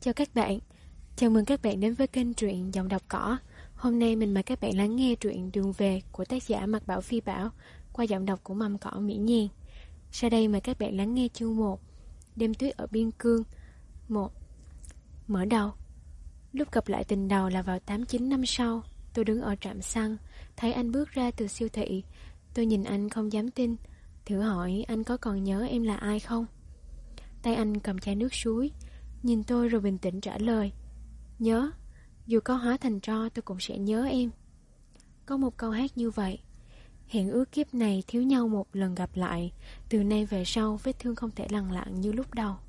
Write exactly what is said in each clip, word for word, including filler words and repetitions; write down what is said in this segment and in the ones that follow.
Chào các bạn, chào mừng các bạn đến với kênh truyện Giọng Đọc Cỏ. Hôm nay mình mời các bạn lắng nghe truyện Đường Về của tác giả Mạc Bảo Phi Bảo qua giọng đọc của Mầm Cỏ Mỹ Nhan. Sau đây mời các bạn lắng nghe chương một, Đêm tuyết ở biên cương. một. Mở đầu. Lúc gặp lại tình đầu là vào tám chín năm sau. Tôi đứng ở trạm xăng, thấy anh bước ra từ siêu thị. Tôi nhìn anh không dám tin, thử hỏi anh có còn nhớ em là ai không. Tay anh cầm chai nước suối, nhìn tôi rồi bình tĩnh trả lời: nhớ, dù có hóa thành tro tôi cũng sẽ nhớ em. Có một câu hát như vậy: hẹn ước kiếp này thiếu nhau một lần gặp lại, từ nay về sau vết thương không thể lằn lặng như lúc đầu.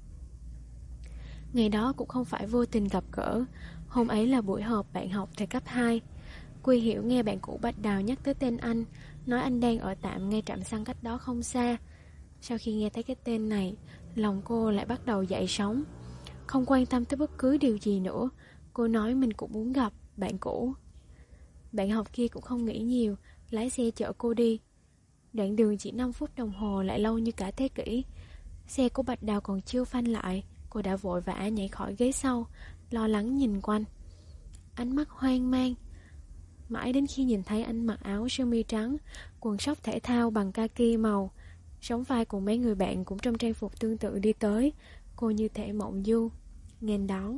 Ngày đó cũng không phải vô tình gặp gỡ. Hôm ấy là buổi họp bạn học thời cấp hai. Quy Hiểu nghe bạn cũ Bạch Đào nhắc tới tên anh, nói anh đang ở tạm ngay trạm xăng cách đó không xa. Sau khi nghe thấy cái tên này, lòng cô lại bắt đầu dậy sóng. Không quan tâm tới bất cứ điều gì nữa, cô nói mình cũng muốn gặp bạn cũ. Bạn học kia cũng không nghĩ nhiều, lái xe chở cô đi. Đoạn đường chỉ năm phút đồng hồ lại lâu như cả thế kỷ. Xe của Bạch Đào còn chưa phanh lại, cô đã vội vã nhảy khỏi ghế sau, lo lắng nhìn quanh. Ánh mắt hoang mang. Mãi đến khi nhìn thấy anh mặc áo sơ mi trắng, quần sóc thể thao bằng kaki màu, sóng vai cùng mấy người bạn cũng trong trang phục tương tự đi tới, cô như thể mộng du, nghênh đón.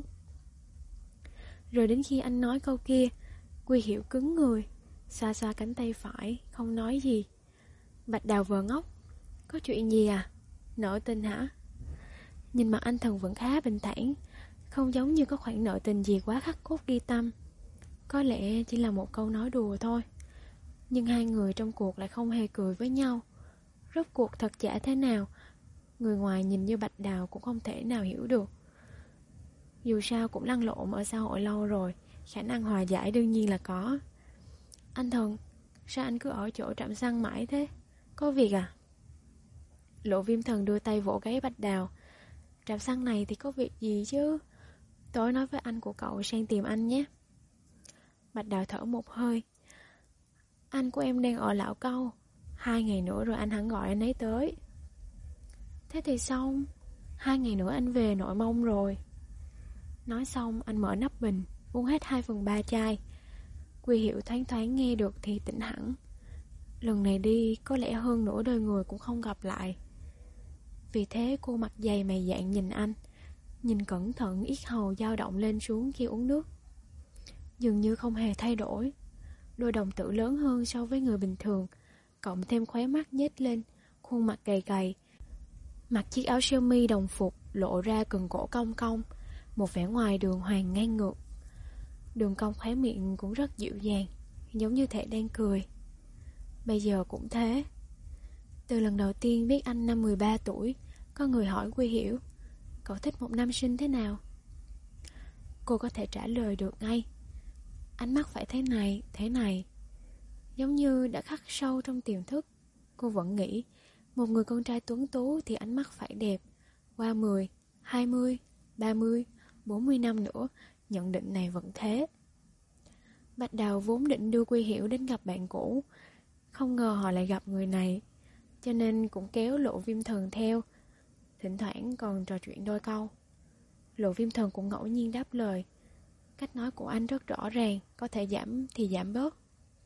Rồi đến khi anh nói câu kia, Quy Hiểu cứng người, xoa xoa cánh tay phải, không nói gì. Bạch Đào vờ ngốc: có chuyện gì à? Nợ tình hả? Nhìn mặt anh thần vẫn khá bình thản, không giống như có khoản nợ tình gì quá khắc cốt ghi tâm. Có lẽ chỉ là một câu nói đùa thôi. Nhưng hai người trong cuộc lại không hề cười với nhau. Rốt cuộc thật giả thế nào, người ngoài nhìn như Bạch Đào cũng không thể nào hiểu được. Dù sao cũng lăn lộn ở xã hội lâu rồi, khả năng hòa giải đương nhiên là có. Anh Thần, sao anh cứ ở chỗ trạm xăng mãi thế? Có việc à? Lộ Viêm Thần đưa tay vỗ gáy Bạch Đào. Trạm xăng này thì có việc gì chứ? Tối nói với anh của cậu sang tìm anh nhé. Bạch Đào thở một hơi. Anh của em đang ở Lão Câu, hai ngày nữa rồi anh hẳn gọi anh ấy tới. Thế thì xong, hai ngày nữa anh về Nội Mông rồi. Nói xong anh mở nắp bình, uống hết hai phần ba chai. Quy Hiểu thoáng thoáng nghe được thì tỉnh hẳn. Lần này đi có lẽ hơn nửa đời người cũng không gặp lại. Vì thế cô mặt dày mày dạn nhìn anh, nhìn cẩn thận, yết hầu dao động lên xuống khi uống nước. Dường như không hề thay đổi. Đôi đồng tử lớn hơn so với người bình thường, cộng thêm khóe mắt nhếch lên, khuôn mặt gầy gầy. Mặc chiếc áo sơ mi đồng phục lộ ra cần cổ cong cong, một vẻ ngoài đường hoàng ngang ngược. Đường cong khóe miệng cũng rất dịu dàng, giống như thể đang cười. Bây giờ cũng thế. Từ lần đầu tiên biết anh năm mười ba tuổi, có người hỏi Quy Hiểu: cậu thích một nam sinh thế nào? Cô có thể trả lời được ngay: ánh mắt phải thế này, thế này. Giống như đã khắc sâu trong tiềm thức. Cô vẫn nghĩ một người con trai tuấn tú thì ánh mắt phải đẹp. Qua mười, hai mươi, ba mươi, bốn mươi năm nữa, nhận định này vẫn thế. Bạch Đào vốn định đưa Quy Hiểu đến gặp bạn cũ, không ngờ họ lại gặp người này, cho nên cũng kéo Lộ Viêm Thần theo, thỉnh thoảng còn trò chuyện đôi câu. Lộ Viêm Thần cũng ngẫu nhiên đáp lời. Cách nói của anh rất rõ ràng, có thể giảm thì giảm bớt.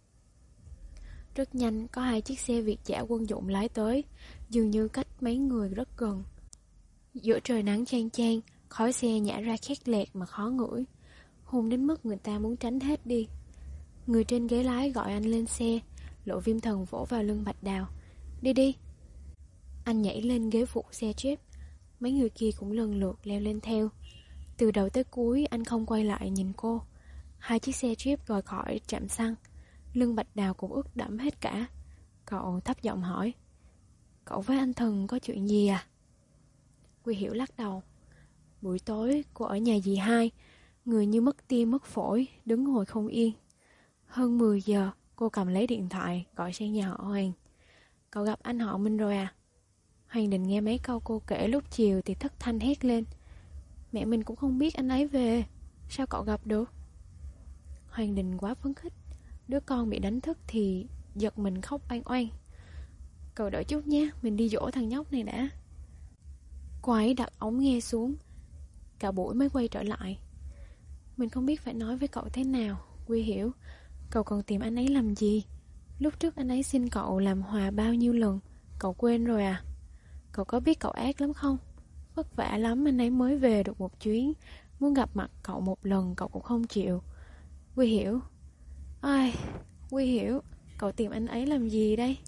Rất nhanh có hai chiếc xe Việt dã quân dụng lái tới, dường như cách mấy người rất gần. Giữa trời nắng chang chang, khói xe nhả ra khét lẹt mà khó ngửi, hôn đến mức người ta muốn tránh hết đi. Người trên ghế lái gọi anh lên xe. Lộ Viêm Thần vỗ vào lưng Bạch Đào: đi đi. Anh nhảy lên ghế phụ xe Jeep. Mấy người kia cũng lần lượt leo lên theo. Từ đầu tới cuối anh không quay lại nhìn cô. Hai chiếc xe Jeep rời khỏi trạm xăng. Lưng Bạch Đào cũng ướt đẫm hết cả. Cậu thấp giọng hỏi: cậu với anh Thần có chuyện gì à? Quy Hiểu lắc đầu. Buổi tối cô ở nhà dì hai, người như mất tim mất phổi, đứng ngồi không yên. Hơn mười giờ cô cầm lấy điện thoại gọi sang nhà họ Hoàng. Cậu gặp anh họ Minh rồi à? Hoàng định nghe mấy câu cô kể lúc chiều thì thất thanh hét lên: mẹ mình cũng không biết anh ấy về, sao cậu gặp được? Hoàng Đình quá phấn khích. Đứa con bị đánh thức thì giật mình khóc oan oan. Cậu đợi chút nhé, mình đi dỗ thằng nhóc này đã. Cô ấy đặt ống nghe xuống. cả buổi mới quay trở lại. Mình không biết phải nói với cậu thế nào. Quy hiểu, cậu còn tìm anh ấy làm gì? Lúc trước anh ấy xin cậu làm hòa bao nhiêu lần, cậu quên rồi à? Cậu có biết cậu ác lắm không? Vất vả lắm anh ấy mới về được một chuyến, muốn gặp mặt cậu một lần cậu cũng không chịu. Quy hiểu. Ai, Quy hiểu, cậu tìm anh ấy làm gì đây?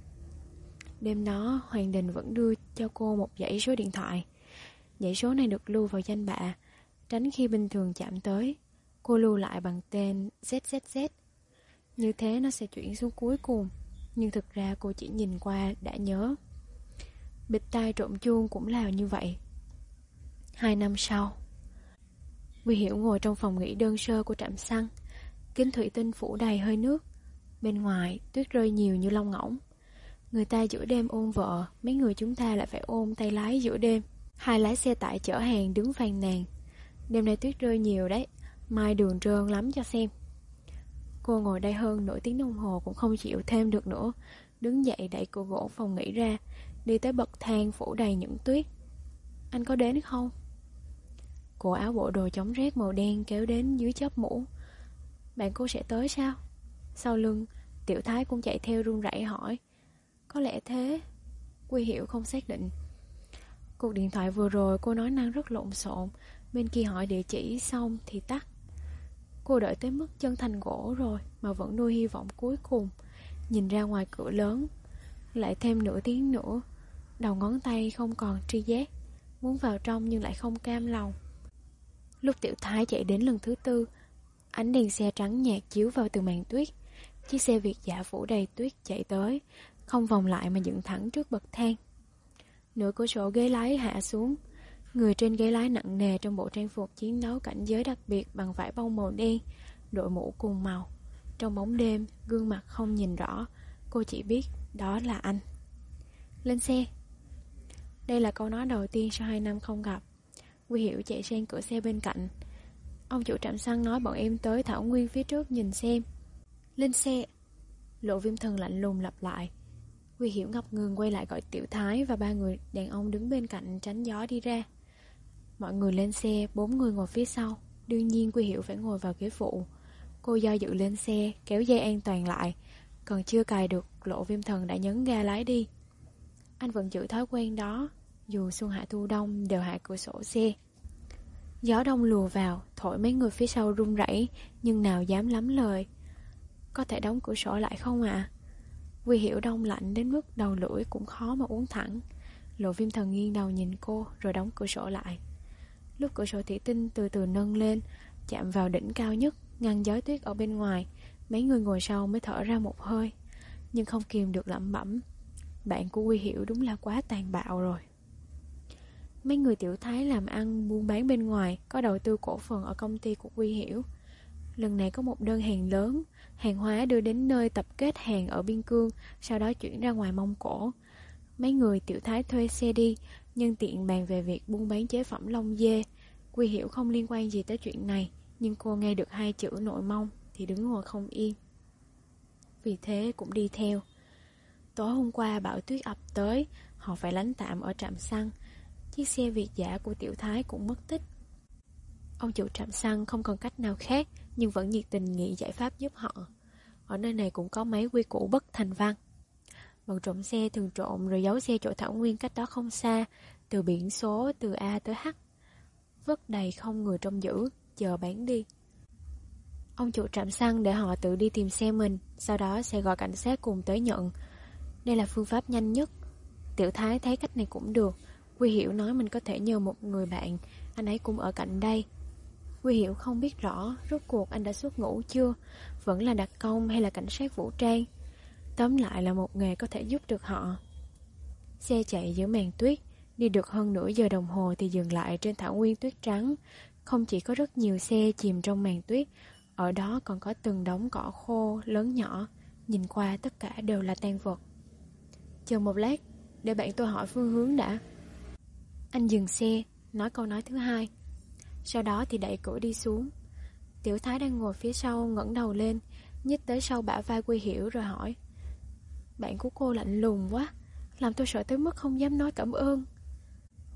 Đêm đó Hoàng Đình vẫn đưa cho cô một dãy số điện thoại. Dãy số này được lưu vào danh bạ, tránh khi bình thường chạm tới. Cô lưu lại bằng tên Z Z Z. Như thế nó sẽ chuyển xuống cuối cùng. Nhưng thực ra cô chỉ nhìn qua đã nhớ. Bịt tai trộm chuông cũng là như vậy. Hai năm sau, Quy Hiểu ngồi trong phòng nghỉ đơn sơ của trạm xăng. Kính thủy tinh phủ đầy hơi nước. Bên ngoài tuyết rơi nhiều như lông ngỗng. Người ta giữa đêm ôm vợ, mấy người chúng ta lại phải ôm tay lái giữa đêm. Hai lái xe tải chở hàng đứng phàn nàn. Đêm nay tuyết rơi nhiều đấy, mai đường trơn lắm cho xem. Cô ngồi đây hơn nửa tiếng đồng hồ cũng không chịu thêm được nữa. Đứng dậy đẩy cửa gỗ phòng nghỉ ra, đi tới bậc thang phủ đầy những tuyết. Anh có đến không? Cổ áo bộ đồ chống rét màu đen kéo đến dưới chóp mũ. Bạn cô sẽ tới sao? Sau lưng, Tiểu Thái cũng chạy theo run rẩy hỏi. Có lẽ thế. Quy Hiểu không xác định. Cuộc điện thoại vừa rồi cô nói năng rất lộn xộn. Bên kia hỏi địa chỉ xong thì tắt. Cô đợi tới mức chân thành gỗ rồi mà vẫn nuôi hy vọng cuối cùng. Nhìn ra ngoài cửa lớn. Lại thêm nửa tiếng nữa. Đầu ngón tay không còn tri giác. Muốn vào trong nhưng lại không cam lòng. Lúc Tiểu Thái chạy đến lần thứ tư, ánh đèn xe trắng nhạt chiếu vào từ màn tuyết. Chiếc xe Việt Dã phủ đầy tuyết chạy tới, không vòng lại mà dựng thẳng trước bậc thang. Nửa cửa sổ ghế lái hạ xuống. Người trên ghế lái nặng nề trong bộ trang phục chiến đấu cảnh giới đặc biệt bằng vải bông màu đen, đội mũ cùng màu. Trong bóng đêm, gương mặt không nhìn rõ, cô chỉ biết đó là anh. Lên xe. Đây là câu nói đầu tiên sau hai năm không gặp. Quy Hiểu chạy sang cửa xe bên cạnh. Ông chủ trạm xăng nói bọn em tới thảo nguyên phía trước nhìn xem. Lên xe. Lộ Viêm Thần lạnh lùng lặp lại. Quy Hiểu ngập ngừng quay lại gọi Tiểu Thái và ba người đàn ông đứng bên cạnh tránh gió đi ra. Mọi người lên xe, bốn người ngồi phía sau. Đương nhiên Quy Hiểu phải ngồi vào ghế phụ. Cô do dự lên xe, kéo dây an toàn lại. Còn chưa cài được, Lộ Viêm Thần đã nhấn ga lái đi. Anh vẫn giữ thói quen đó. Dù xuân hạ thu đông đều hạ cửa sổ xe. Gió đông lùa vào, thổi mấy người phía sau run rẩy, nhưng nào dám lắm lời. Có thể đóng cửa sổ lại không ạ? À? Quy Hiểu đông lạnh đến mức đầu lưỡi cũng khó mà uống thẳng. Lộ Viêm Thần nghiêng đầu nhìn cô rồi đóng cửa sổ lại. Lúc cửa sổ thủy tinh từ từ nâng lên, chạm vào đỉnh cao nhất, ngăn gió tuyết ở bên ngoài, mấy người ngồi sau mới thở ra một hơi, nhưng không kìm được lẩm bẩm. Bạn của Quy Hiểu đúng là quá tàn bạo rồi. Mấy người Tiểu Thái làm ăn buôn bán bên ngoài, có đầu tư cổ phần ở công ty của Quy Hiểu. Lần này có một đơn hàng lớn, hàng hóa đưa đến nơi tập kết hàng ở Biên Cương, sau đó chuyển ra ngoài Mông Cổ. Mấy người Tiểu Thái thuê xe đi, nhân tiện bàn về việc buôn bán chế phẩm lông dê. Quy Hiểu không liên quan gì tới chuyện này, nhưng cô nghe được hai chữ nội Mông thì đứng ngồi không yên. Vì thế cũng đi theo. Tối hôm qua bão tuyết ập tới, họ phải lánh tạm ở trạm xăng. Chiếc xe Việt Dã của Tiểu Thái cũng mất tích. Ông chủ trạm xăng không còn cách nào khác, nhưng vẫn nhiệt tình nghĩ giải pháp giúp họ. Ở nơi này cũng có mấy quy củ bất thành văn. Bọn trộm xe thường trộm rồi giấu xe chỗ thảo nguyên cách đó không xa, từ biển số từ A tới H. Vất đầy không người trông giữ, chờ bán đi. Ông chủ trạm xăng để họ tự đi tìm xe mình, sau đó sẽ gọi cảnh sát cùng tới nhận. Đây là phương pháp nhanh nhất. Tiểu Thái thấy cách này cũng được. Quy Hiểu nói mình có thể nhờ một người bạn, anh ấy cũng ở cạnh đây. Quy Hiểu không biết rõ rốt cuộc anh đã xuất ngũ chưa, vẫn là đặc công hay là cảnh sát vũ trang. Tóm lại là một nghề có thể giúp được họ. Xe chạy giữa màn tuyết, đi được hơn nửa giờ đồng hồ thì dừng lại trên thảo nguyên tuyết trắng. Không chỉ có rất nhiều xe chìm trong màn tuyết, ở đó còn có từng đống cỏ khô lớn nhỏ, nhìn qua tất cả đều là tang vật. Chờ một lát, để bạn tôi hỏi phương hướng đã. Anh dừng xe, nói câu nói thứ hai. Sau đó thì đẩy cửa đi xuống. Tiểu Thái đang ngồi phía sau ngẩng đầu lên, nhích tới sau bả vai Quy Hiểu rồi hỏi. Bạn của cô lạnh lùng quá, làm tôi sợ tới mức không dám nói cảm ơn.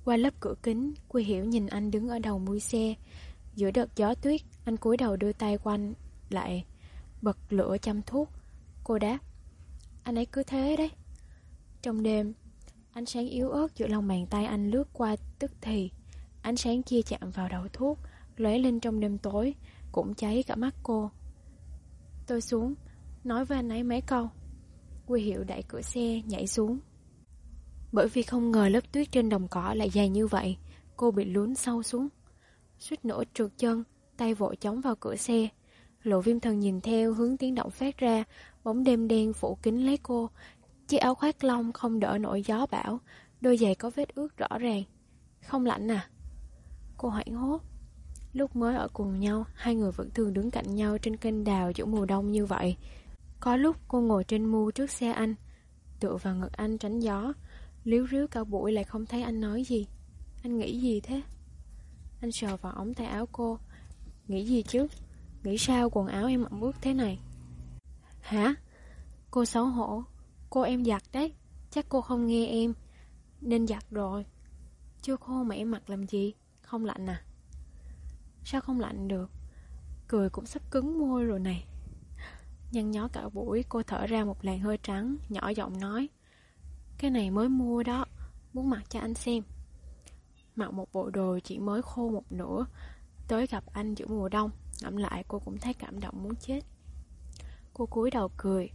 Qua lớp cửa kính, Quy Hiểu nhìn anh đứng ở đầu mui xe. Giữa đợt gió tuyết, anh cúi đầu đưa tay quanh lại bật lửa châm thuốc. Cô đáp: Anh ấy cứ thế đấy. Trong đêm, ánh sáng yếu ớt giữa lòng bàn tay anh lướt qua tức thì. Ánh sáng kia chạm vào đầu thuốc, lóe lên trong đêm tối, cũng cháy cả mắt cô. Tôi xuống, nói với anh ấy mấy câu. Quy Hiểu đẩy cửa xe, nhảy xuống. Bởi vì không ngờ lớp tuyết trên đồng cỏ lại dày như vậy, cô bị lún sâu xuống. Suýt nữa trượt chân, tay vội chống vào cửa xe. Lộ Viêm Thần nhìn theo hướng tiếng động phát ra, bóng đêm đen phủ kín lấy cô. Chiếc áo khoác lông không đỡ nổi gió bão, đôi giày có vết ướt rõ ràng. Không lạnh à? Cô hoảng hốt. Lúc mới ở cùng nhau, hai người vẫn thường đứng cạnh nhau trên kênh đào giữa mùa đông như vậy. Có lúc cô ngồi trên mu trước xe anh, tựa vào ngực anh tránh gió. Líu ríu cả buổi lại không thấy anh nói gì. Anh nghĩ gì thế? Anh sờ vào ống tay áo cô. Nghĩ gì chứ? Nghĩ sao quần áo em ẩm ướt thế này? Hả? Cô xấu hổ. Cô em giặt đấy. Chắc cô không nghe em. Nên giặt rồi. Chưa khô mà em mặc làm gì? Không lạnh à? Sao không lạnh được? Cười cũng sắp cứng môi rồi này. Nhăn nhó cả buổi, cô thở ra một làn hơi trắng, nhỏ giọng nói: Cái này mới mua đó, muốn mặc cho anh xem. Mặc một bộ đồ chỉ mới khô một nửa, tới gặp anh giữa mùa đông, ngẫm lại cô cũng thấy cảm động muốn chết. Cô cúi đầu cười.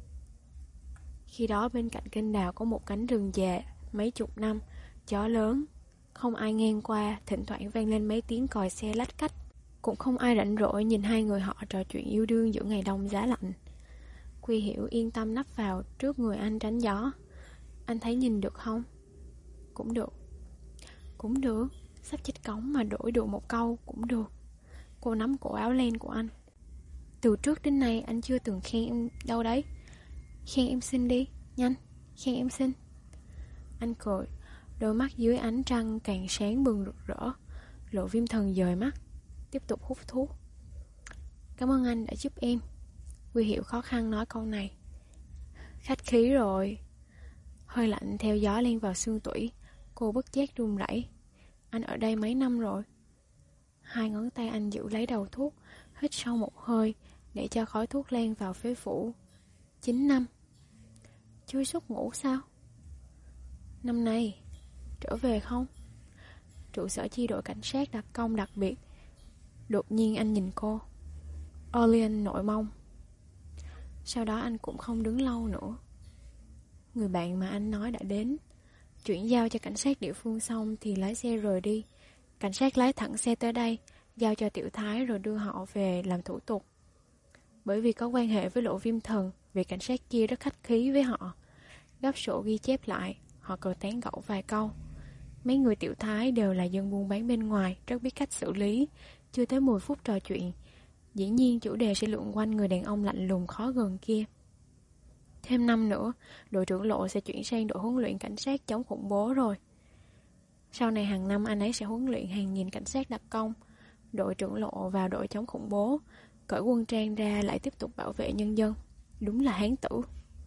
Khi đó bên cạnh kênh đào có một cánh rừng già mấy chục năm, gió lớn, không ai ngang qua, thỉnh thoảng vang lên mấy tiếng còi xe lách cách. Cũng không ai rảnh rỗi nhìn hai người họ trò chuyện yêu đương giữa ngày đông giá lạnh. Quy Hiểu yên tâm nấp vào trước người anh tránh gió. Anh thấy nhìn được không? Cũng được. Cũng được. Sắp chết cống mà đổi được một câu cũng được. Cô nắm cổ áo len của anh. Từ trước đến nay anh chưa từng khen em đâu đấy. Khen em xinh đi, nhanh, khen em xinh. Anh cười. Đôi mắt dưới ánh trăng càng sáng bừng rực rỡ. Lộ Viêm Thần dời mắt, tiếp tục hút thuốc. Cảm ơn anh đã giúp em. Quy Hiểu khó khăn nói câu này. Khách khí rồi. Hơi lạnh theo gió len vào xương tủy. Cô bất giác run rẩy. Anh ở đây mấy năm rồi? Hai ngón tay anh giữ lấy đầu thuốc, hít sâu một hơi để cho khói thuốc len vào phế phủ. Chín năm. Chui suốt ngủ sao? Năm nay trở về không? Trụ sở chi đội cảnh sát đặc công đặc biệt. Đột nhiên anh nhìn cô. Orlean nội mông. Sau đó anh cũng không đứng lâu nữa. Người bạn mà anh nói đã đến. Chuyển giao cho cảnh sát địa phương xong thì lái xe rời đi. Cảnh sát lái thẳng xe tới đây, giao cho Tiểu Thái rồi đưa họ về làm thủ tục. Bởi vì có quan hệ với Lộ Viêm Thần, vị cảnh sát kia rất khách khí với họ. Gấp sổ ghi chép lại, họ cần tán gẫu vài câu. Mấy người Tiểu Thái đều là dân buôn bán bên ngoài, rất biết cách xử lý. Chưa tới mười phút trò chuyện, dĩ nhiên chủ đề sẽ lượn quanh người đàn ông lạnh lùng khó gần kia. Thêm năm nữa, đội trưởng Lộ sẽ chuyển sang đội huấn luyện cảnh sát chống khủng bố rồi. Sau này hàng năm anh ấy sẽ huấn luyện hàng nghìn cảnh sát đặc công. Đội trưởng Lộ vào đội chống khủng bố, cởi quân trang ra lại tiếp tục bảo vệ nhân dân. Đúng là hán tử.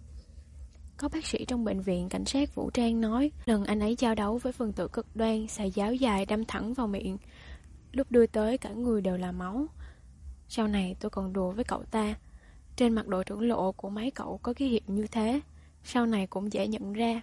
Có bác sĩ trong bệnh viện cảnh sát vũ trang nói lần anh ấy giao đấu với phần tử cực đoan xài giáo dài đâm thẳng vào miệng. Lúc đưa tới cả người đều là máu. Sau này tôi còn đùa với cậu ta. Trên mặt đội trưởng Lộ của mấy cậu có ký hiệu như thế, sau này cũng dễ nhận ra.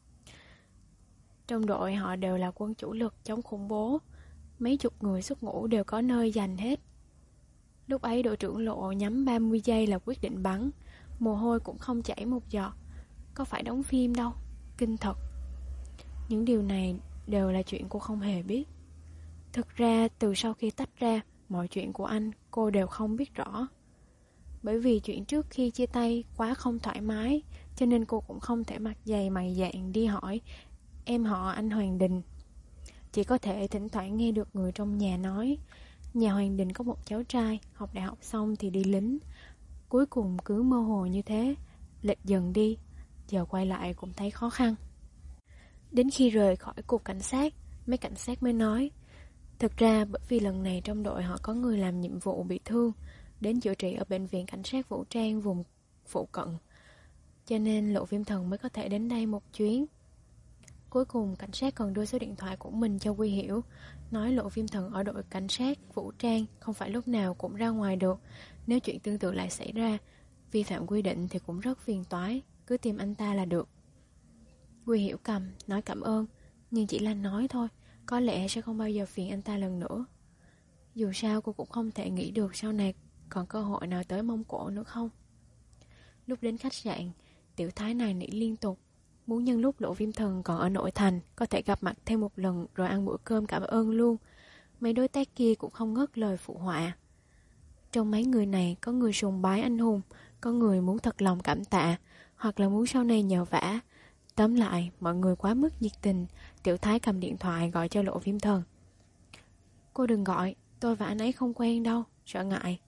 Trong đội họ đều là quân chủ lực chống khủng bố. Mấy chục người xuất ngũ đều có nơi dành hết. Lúc ấy đội trưởng Lộ nhắm ba mươi giây là quyết định bắn. Mồ hôi cũng không chảy một giọt. Có phải đóng phim đâu. Kinh thật. Những điều này đều là chuyện cô không hề biết. Thực ra từ sau khi tách ra, mọi chuyện của anh cô đều không biết rõ. Bởi vì chuyện trước khi chia tay quá không thoải mái, cho nên cô cũng không thể mặt dày mày dạn đi hỏi em họ anh Hoàng Đình. Chỉ có thể thỉnh thoảng nghe được người trong nhà nói nhà Hoàng Đình có một cháu trai, học đại học xong thì đi lính. Cuối cùng cứ mơ hồ như thế, lệch dần đi. Giờ quay lại cũng thấy khó khăn. Đến khi rời khỏi cục cảnh sát, mấy cảnh sát mới nói thực ra bởi vì lần này trong đội họ có người làm nhiệm vụ bị thương, đến chữa trị ở bệnh viện cảnh sát vũ trang vùng phụ cận, cho nên Lộ Viêm Thần mới có thể đến đây một chuyến. Cuối cùng cảnh sát còn đưa số điện thoại của mình cho Quy Hiểu, nói Lộ Viêm Thần ở đội cảnh sát vũ trang, không phải lúc nào cũng ra ngoài được. Nếu chuyện tương tự lại xảy ra, vi phạm quy định thì cũng rất phiền toái, cứ tìm anh ta là được. Quy Hiểu cầm, nói cảm ơn, nhưng chỉ là nói thôi, có lẽ sẽ không bao giờ phiền anh ta lần nữa. Dù sao cô cũng không thể nghĩ được sau này còn cơ hội nào tới Mông Cổ nữa không. Lúc đến khách sạn, tiểu thái này nỉ liên tục, muốn nhân lúc Lộ Viêm Thần còn ở nội thành có thể gặp mặt thêm một lần rồi ăn bữa cơm cảm ơn luôn. Mấy đối tác kia cũng không ngớt lời phụ họa. Trong mấy người này có người sùng bái anh hùng, có người muốn thật lòng cảm tạ, hoặc là muốn sau này nhờ vả. Tóm lại, mọi người quá mức nhiệt tình. Tiểu thái cầm điện thoại gọi cho Lộ Viêm Thần. Cô đừng gọi, tôi và anh ấy không quen đâu, sợ ngại.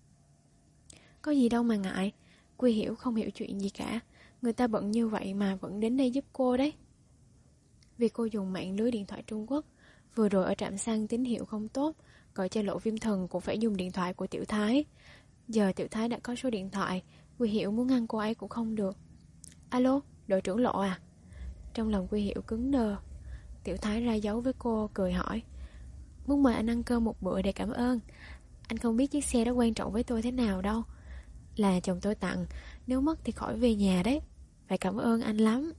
Có gì đâu mà ngại. Quy Hiểu không hiểu chuyện gì cả. Người ta bận như vậy mà vẫn đến đây giúp cô đấy. Vì cô dùng mạng lưới điện thoại Trung Quốc, vừa rồi ở trạm xăng tín hiệu không tốt, gọi cho Lộ Viêm Thần cũng phải dùng điện thoại của Tiểu Thái. Giờ Tiểu Thái đã có số điện thoại, Quy Hiểu muốn ngăn cô ấy cũng không được. Alo, đội trưởng Lộ à? Trong lòng Quy Hiểu cứng đờ. Tiểu Thái ra dấu với cô, cười hỏi. Muốn mời anh ăn cơm một bữa để cảm ơn. Anh không biết chiếc xe đó quan trọng với tôi thế nào đâu. Là chồng tôi tặng, nếu mất thì khỏi về nhà đấy. Phải cảm ơn anh lắm.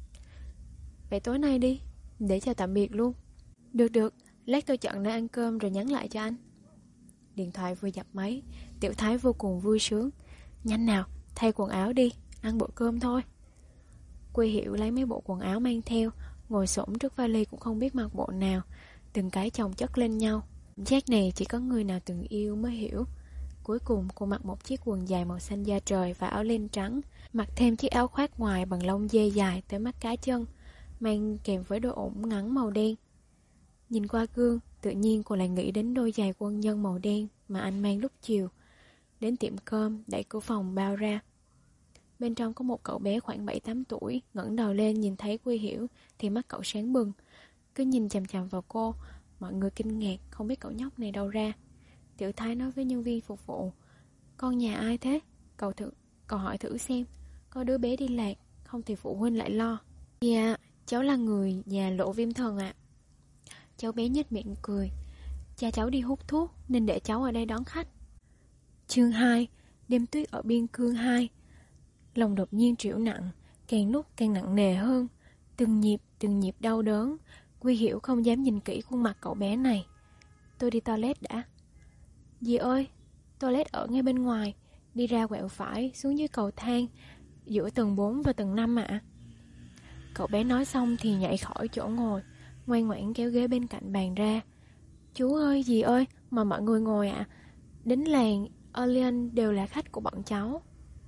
Vậy tối nay đi, để chào tạm biệt luôn. Được được, lát tôi chọn nơi ăn cơm rồi nhắn lại cho anh. Điện thoại vừa dập máy, Tiểu Thái vô cùng vui sướng. Nhanh nào, thay quần áo đi, ăn bữa cơm thôi. Quy Hiểu lấy mấy bộ quần áo mang theo, ngồi xổm trước vali cũng không biết mặc bộ nào, từng cái chồng chất lên nhau. Cảm giác này chỉ có người nào từng yêu mới hiểu. Cuối cùng cô mặc một chiếc quần dài màu xanh da trời và áo len trắng, mặc thêm chiếc áo khoác ngoài bằng lông dê dài tới mắt cá chân, mang kèm với đôi ủng ngắn màu đen. Nhìn qua gương, tự nhiên cô lại nghĩ đến đôi giày quân nhân màu đen mà anh mang lúc chiều. Đến tiệm cơm, đẩy cửa phòng bao ra. Bên trong có một cậu bé khoảng bảy tám tuổi, ngẩng đầu lên nhìn thấy Quy Hiểu thì mắt cậu sáng bừng, cứ nhìn chằm chằm vào cô. Mọi người kinh ngạc, không biết cậu nhóc này đâu ra. Tiểu Thái nói với nhân viên phục vụ, con nhà ai thế? Cậu thử, cậu hỏi thử xem, có đứa bé đi lạc, không thì phụ huynh lại lo. Dạ, cháu là người nhà Lộ Viêm Thần ạ. Cháu bé nhếch miệng cười. Cha cháu đi hút thuốc nên để cháu ở đây đón khách. Chương hai, đêm tuyết ở biên cương hai. Lòng đột nhiên trĩu nặng, càng lúc càng nặng nề hơn. Từng nhịp, từng nhịp đau đớn. Quy Hiểu không dám nhìn kỹ khuôn mặt cậu bé này. Tôi đi toilet đã. Dì ơi, toilet ở ngay bên ngoài. Đi ra quẹo phải, xuống dưới cầu thang, giữa tầng bốn và tầng năm ạ. Cậu bé nói xong thì nhảy khỏi chỗ ngồi, ngoan ngoãn kéo ghế bên cạnh bàn ra. Chú ơi, dì ơi, mà mọi người ngồi ạ. Đến làng Orleans đều là khách của bọn cháu.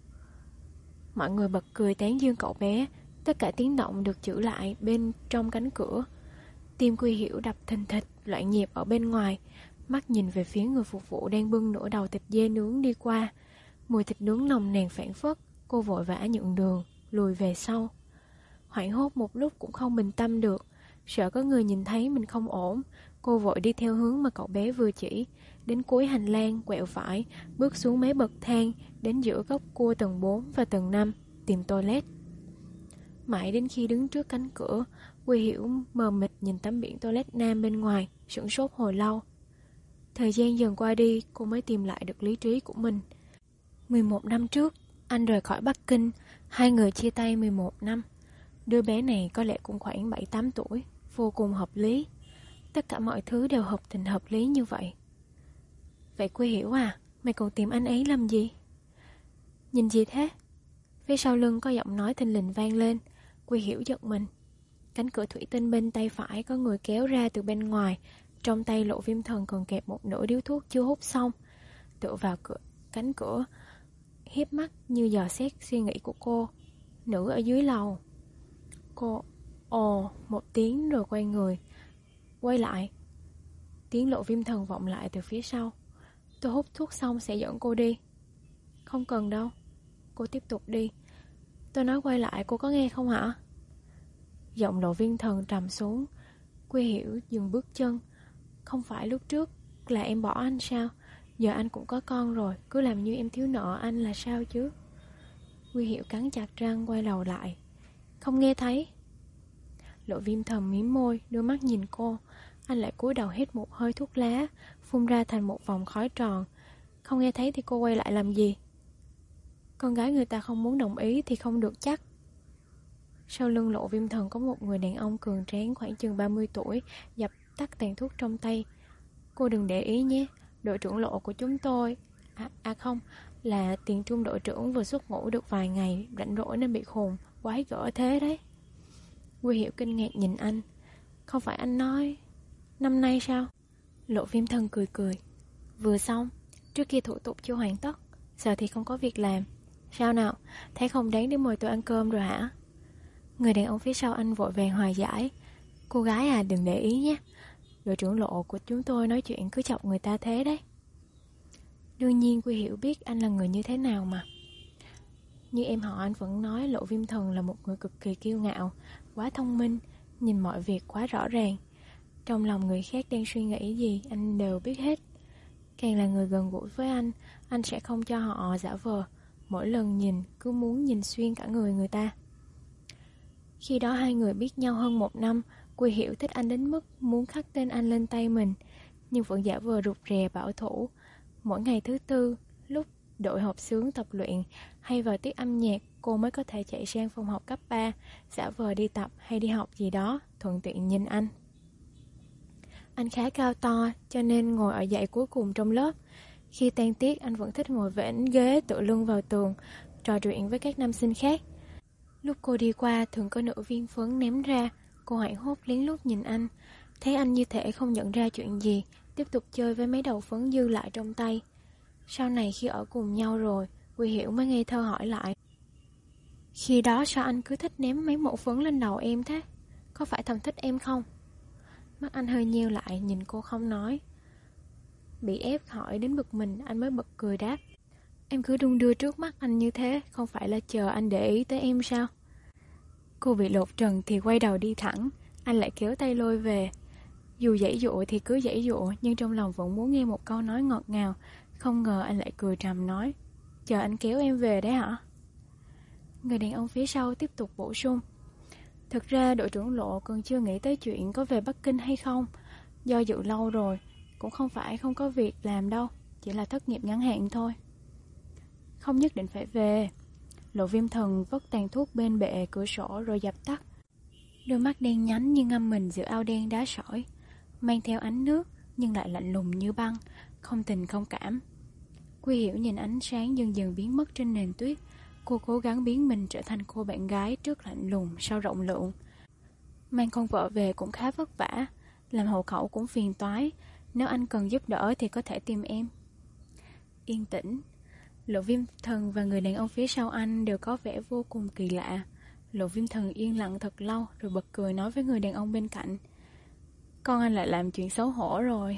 Mọi người bật cười tán dương cậu bé. Tất cả tiếng động được trữ lại bên trong cánh cửa. Tim Quy Hiểu đập thình thịch, loạn nhịp ở bên ngoài. Mắt nhìn về phía người phục vụ đang bưng nửa đầu thịt dê nướng đi qua. Mùi thịt nướng nồng nàn phảng phất. Cô vội vã nhượng đường, lùi về sau. Hoảng hốt một lúc cũng không bình tâm được. Sợ có người nhìn thấy mình không ổn, cô vội đi theo hướng mà cậu bé vừa chỉ. Đến cuối hành lang, quẹo phải, bước xuống mấy bậc thang, đến giữa góc cua tầng bốn và tầng năm, tìm toilet. Mãi đến khi đứng trước cánh cửa, Quy Hiểu mờ mịt nhìn tấm biển toilet nam bên ngoài, sửng sốt hồi lâu. Thời gian dần qua đi, cô mới tìm lại được lý trí của mình. mười một năm trước, anh rời khỏi Bắc Kinh, hai người chia tay mười một năm. Đứa bé này có lẽ cũng khoảng bảy tám tuổi, vô cùng hợp lý. Tất cả mọi thứ đều hợp tình hợp lý như vậy. Vậy Quy Hiểu à, mày còn tìm anh ấy làm gì? Nhìn gì thế? Phía sau lưng có giọng nói thình lình vang lên. Quy Hiểu giật mình. Cánh cửa thủy tinh bên tay phải có người kéo ra từ bên ngoài. Trong tay Lộ Viêm Thần còn kẹp một nửa điếu thuốc chưa hút xong. Tựa vào cửa, cánh cửa, hiếp mắt như dò xét suy nghĩ của cô. Nữ ở dưới lầu. Cô ồ một tiếng rồi quay người. Quay lại. Tiếng Lộ Viêm Thần vọng lại từ phía sau. Tôi hút thuốc xong sẽ dẫn cô đi. Không cần đâu. Cô tiếp tục đi. Tôi nói quay lại, cô có nghe không hả? Giọng Lộ Viêm Thần trầm xuống. Quy Hiểu dừng bước chân. Không phải lúc trước là em bỏ anh sao? Giờ anh cũng có con rồi, cứ làm như em thiếu nợ anh là sao chứ? Quy Hiểu cắn chặt răng quay đầu lại. Không nghe thấy. Lộ Viêm Thần mím môi, đưa mắt nhìn cô. Anh lại cúi đầu hít một hơi thuốc lá, phun ra thành một vòng khói tròn. Không nghe thấy thì cô quay lại làm gì? Con gái người ta không muốn đồng ý thì không được chắc. Sau lưng Lộ Viêm Thần có một người đàn ông cường tráng khoảng chừng ba mươi tuổi, dập tắt tàn thuốc trong tay. Cô đừng để ý nhé, đội trưởng Lộ của chúng tôi. À, à không, là tiền trung đội trưởng vừa xuất ngũ được vài ngày, rảnh rỗi nên bị khùng, quái gở thế đấy. Quy Hiểu kinh ngạc nhìn anh. Không phải anh nói năm nay sao? Lộ Viêm Thần cười cười. Vừa xong, trước kia thủ tục chưa hoàn tất, giờ thì không có việc làm. Sao nào, thấy không đáng để mời tôi ăn cơm rồi hả? Người đàn ông phía sau anh vội vàng hòa giải. Cô gái à, đừng để ý nhé, đội trưởng Lộ của chúng tôi nói chuyện cứ chọc người ta thế đấy. Đương nhiên Quy Hiểu biết anh là người như thế nào mà. Như em họ anh vẫn nói Lộ Viêm Thần là một người cực kỳ kiêu ngạo, quá thông minh, nhìn mọi việc quá rõ ràng. Trong lòng người khác đang suy nghĩ gì anh đều biết hết. Càng là người gần gũi với anh, anh sẽ không cho họ giả vờ. Mỗi lần nhìn cứ muốn nhìn xuyên cả người người ta. Khi đó hai người biết nhau hơn một năm, Quy Hiểu thích anh đến mức muốn khắc tên anh lên tay mình, nhưng vẫn giả vờ rụt rè bảo thủ. Mỗi ngày thứ tư, lúc đội họp xướng tập luyện hay vào tiết âm nhạc, cô mới có thể chạy sang phòng học cấp ba, giả vờ đi tập hay đi học gì đó, thuận tiện nhìn anh. Anh khá cao to, cho nên ngồi ở dãy cuối cùng trong lớp. Khi tan tiết, anh vẫn thích ngồi vểnh ghế tựa lưng vào tường, trò chuyện với các nam sinh khác. Lúc cô đi qua, thường có nửa viên phấn ném ra. Cô hoảng hốt lén lút nhìn anh. Thấy anh như thể không nhận ra chuyện gì, tiếp tục chơi với mấy đầu phấn dư lại trong tay. Sau này khi ở cùng nhau rồi, Quy Hiểu mới ngây thơ hỏi lại. Khi đó sao anh cứ thích ném mấy mẩu phấn lên đầu em thế? Có phải thầm thích em không? Mắt anh hơi nheo lại, nhìn cô không nói. Bị ép hỏi đến bực mình, anh mới bật cười đáp. Em cứ đung đưa trước mắt anh như thế, không phải là chờ anh để ý tới em sao? Cô bị lột trần thì quay đầu đi thẳng. Anh lại kéo tay lôi về. Dù giãy dụa thì cứ giãy dụa, nhưng trong lòng vẫn muốn nghe một câu nói ngọt ngào. Không ngờ anh lại cười trầm nói. Chờ anh kéo em về đấy hả? Người đàn ông phía sau tiếp tục bổ sung. Thực ra đội trưởng Lộ còn chưa nghĩ tới chuyện có về Bắc Kinh hay không. Do dự lâu rồi, cũng không phải không có việc làm đâu, chỉ là thất nghiệp ngắn hạn thôi. Không nhất định phải về. Lộ Viêm Thần vứt tàn thuốc bên bệ cửa sổ rồi dập tắt. Đôi mắt đen nhánh như ngâm mình giữa ao đen đá sỏi, mang theo ánh nước nhưng lại lạnh lùng như băng, không tình không cảm. Quy Hiểu nhìn ánh sáng dần dần biến mất trên nền tuyết. Cô cố gắng biến mình trở thành cô bạn gái trước lạnh lùng sau rộng lượng. Mang con vợ về cũng khá vất vả, làm hộ khẩu cũng phiền toái. Nếu anh cần giúp đỡ thì có thể tìm em. Yên tĩnh. Lộ Viêm Thần và người đàn ông phía sau anh đều có vẻ vô cùng kỳ lạ. Lộ Viêm Thần yên lặng thật lâu rồi bật cười nói với người đàn ông bên cạnh. Con anh lại làm chuyện xấu hổ rồi.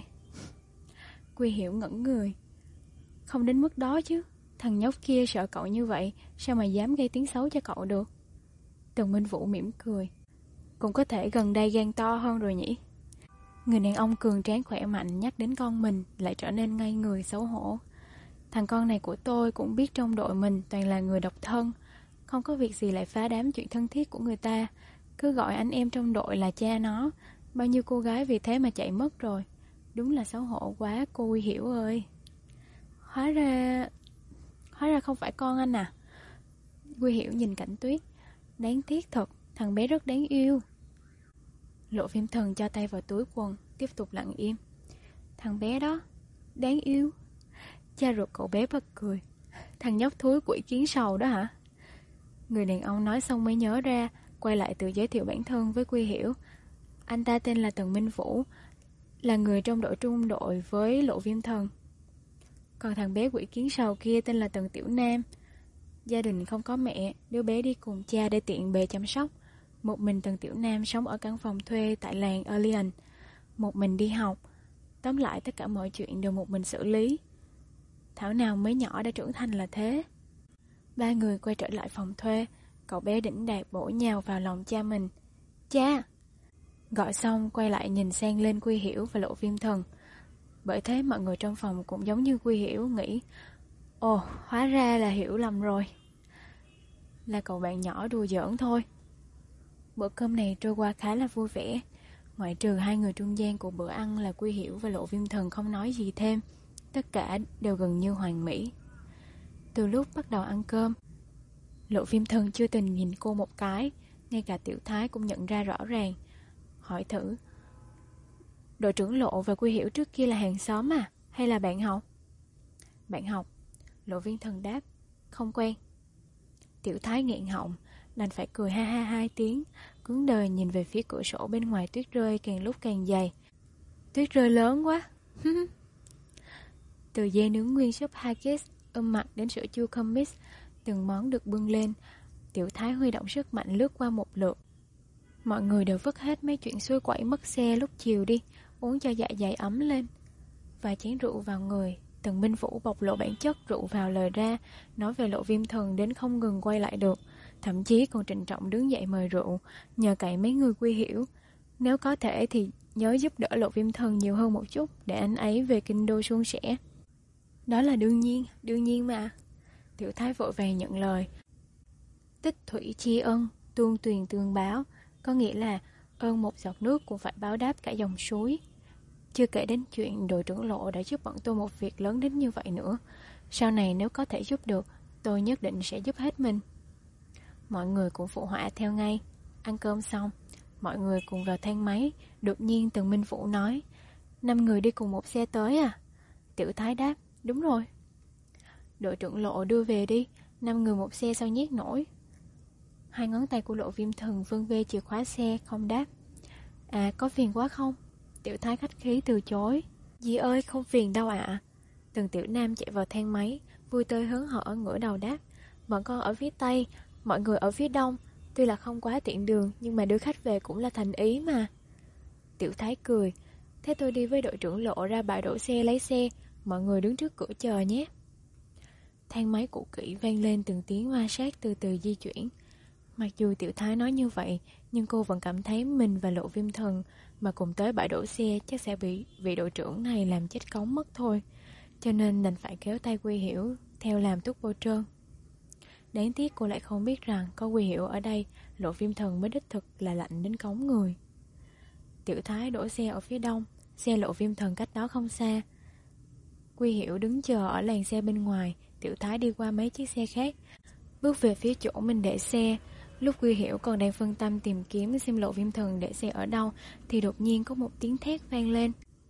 Quy Hiểu ngẩn người. Không đến mức đó chứ. Thằng nhóc kia sợ cậu như vậy, sao mà dám gây tiếng xấu cho cậu được? Tần Minh Vũ mỉm cười. Cũng có thể gần đây gan to hơn rồi nhỉ? Người đàn ông cường tráng khỏe mạnh nhắc đến con mình lại trở nên ngây người xấu hổ. Thằng con này của tôi cũng biết trong đội mình toàn là người độc thân, không có việc gì lại phá đám chuyện thân thiết của người ta. Cứ gọi anh em trong đội là cha nó. Bao nhiêu cô gái vì thế mà chạy mất rồi. Đúng là xấu hổ quá cô Quy Hiểu ơi. Hóa ra... Hóa ra không phải con anh à? Quy Hiểu nhìn Cảnh Tuyết. Đáng tiếc thật, thằng bé rất đáng yêu. Lộ Viêm Thần cho tay vào túi quần, tiếp tục lặng im. Thằng bé đó, đáng yêu. Cha ruột cậu bé bật cười. Thằng nhóc thúi quỷ kiến sầu đó hả? Người đàn ông nói xong mới nhớ ra, quay lại tự giới thiệu bản thân với Quy Hiểu. Anh ta tên là Tần Minh Vũ, là người trong đội trung đội với Lộ Viêm Thần. Còn thằng bé quỷ kiến sầu kia tên là Tần Tiểu Nam. Gia đình không có mẹ, đứa bé đi cùng cha để tiện bề chăm sóc. Một mình Tần Tiểu Nam sống ở căn phòng thuê tại làng Alien. Một mình đi học. Tóm lại tất cả mọi chuyện đều một mình xử lý. Thảo nào mới nhỏ đã trưởng thành là thế. Ba người quay trở lại phòng thuê. Cậu bé đỉnh đạt bổ nhào vào lòng cha mình. Cha! Gọi xong quay lại nhìn sang lên Quy Hiểu và Lộ Viêm Thần. Bởi thế mọi người trong phòng cũng giống như Quy Hiểu nghĩ. Ồ, hóa ra là hiểu lầm rồi. Là cậu bạn nhỏ đùa giỡn thôi. Bữa cơm này trôi qua khá là vui vẻ. Ngoại trừ hai người trung gian của bữa ăn là Quy Hiểu và Lộ Viêm Thần không nói gì thêm, tất cả đều gần như hoàn mỹ. Từ lúc bắt đầu ăn cơm, Lộ Viêm Thần chưa từng nhìn cô một cái, ngay cả Tiểu Thái cũng nhận ra rõ ràng. Hỏi thử, đội trưởng Lộ và Quy Hiểu trước kia là hàng xóm à, hay là bạn học? Bạn học, Lộ Viêm Thần đáp, không quen. Tiểu Thái nghẹn họng, đành phải cười ha ha hai tiếng, cứng đờ nhìn về phía cửa sổ bên ngoài. Tuyết rơi càng lúc càng dày. Tuyết rơi lớn quá. Từ dê nướng nguyên súp haggis, ươm mặt đến sữa chua kummis, từng món được bưng lên. Tiểu Thái huy động sức mạnh lướt qua một lượt. Mọi người đều vứt hết mấy chuyện xuôi quẩy mất xe lúc chiều đi, uống cho dạ dày ấm lên. Vài chén rượu vào người, Tần Minh Vũ bộc lộ bản chất rượu vào lời ra, nói về Lộ Viêm Thần đến không ngừng quay lại được, thậm chí còn trịnh trọng đứng dậy mời rượu, nhờ cậy mấy người Quy Hiểu. Nếu có thể thì nhớ giúp đỡ Lộ Viêm Thần nhiều hơn một chút, để anh ấy về kinh đô suôn sẻ. Đó là đương nhiên, đương nhiên mà. Tiểu Thái vội vàng nhận lời. Tích thủy tri ân, tuôn tuyền tương báo, có nghĩa là ơn một giọt nước cũng phải báo đáp cả dòng suối. Chưa kể đến chuyện đội trưởng Lộ đã giúp bọn tôi một việc lớn đến như vậy nữa. Sau này nếu có thể giúp được, tôi nhất định sẽ giúp hết mình. Mọi người cũng phụ họa theo ngay. Ăn cơm xong, mọi người cùng vào thang máy. Đột nhiên Tần Minh Vũ nói, năm người đi cùng một xe tới à? Tiểu Thái đáp, đúng rồi. Đội trưởng Lộ đưa về đi, năm người một xe sao nhét nổi. Hai ngón tay của Lộ Viêm Thần vươn về chìa khóa xe, không đáp. À, có phiền quá không? Tiểu Thái khách khí từ chối. Dì ơi, không phiền đâu ạ. À. Tần Tiểu Nam chạy vào thang máy, vui tươi hớn hở ngửa đầu đáp, bọn con ở phía Tây, mọi người ở phía Đông. Tuy là không quá tiện đường, nhưng mà đưa khách về cũng là thành ý mà. Tiểu Thái cười, thế tôi đi với đội trưởng Lộ ra bãi đổ xe lấy xe, mọi người đứng trước cửa chờ nhé. Thang máy cũ kỹ vang lên từng tiếng ma sát từ từ di chuyển. Mặc dù Tiểu Thái nói như vậy, nhưng cô vẫn cảm thấy mình và Lộ Viêm Thần mà cùng tới bãi đổ xe chắc sẽ bị vị đội trưởng này làm chết cống mất thôi. Cho nên đành phải kéo tay Quy Hiểu theo làm túc bôi trơn. Đáng tiếc cô lại không biết rằng có Quy Hiểu ở đây, Lộ Viêm Thần mới đích thực là lạnh đến cống người. Tiểu Thái đổ xe ở phía đông, xe Lộ Viêm Thần cách đó không xa. Quy Hiểu đứng chờ ở làn xe bên ngoài. Tiểu Thái đi qua mấy chiếc xe khác, bước về phía chỗ mình để xe. Lúc Quy Hiểu còn đang phân tâm tìm kiếm xem Lộ Viêm Thần để xe ở đâu, thì đột nhiên có một tiếng thét vang lên.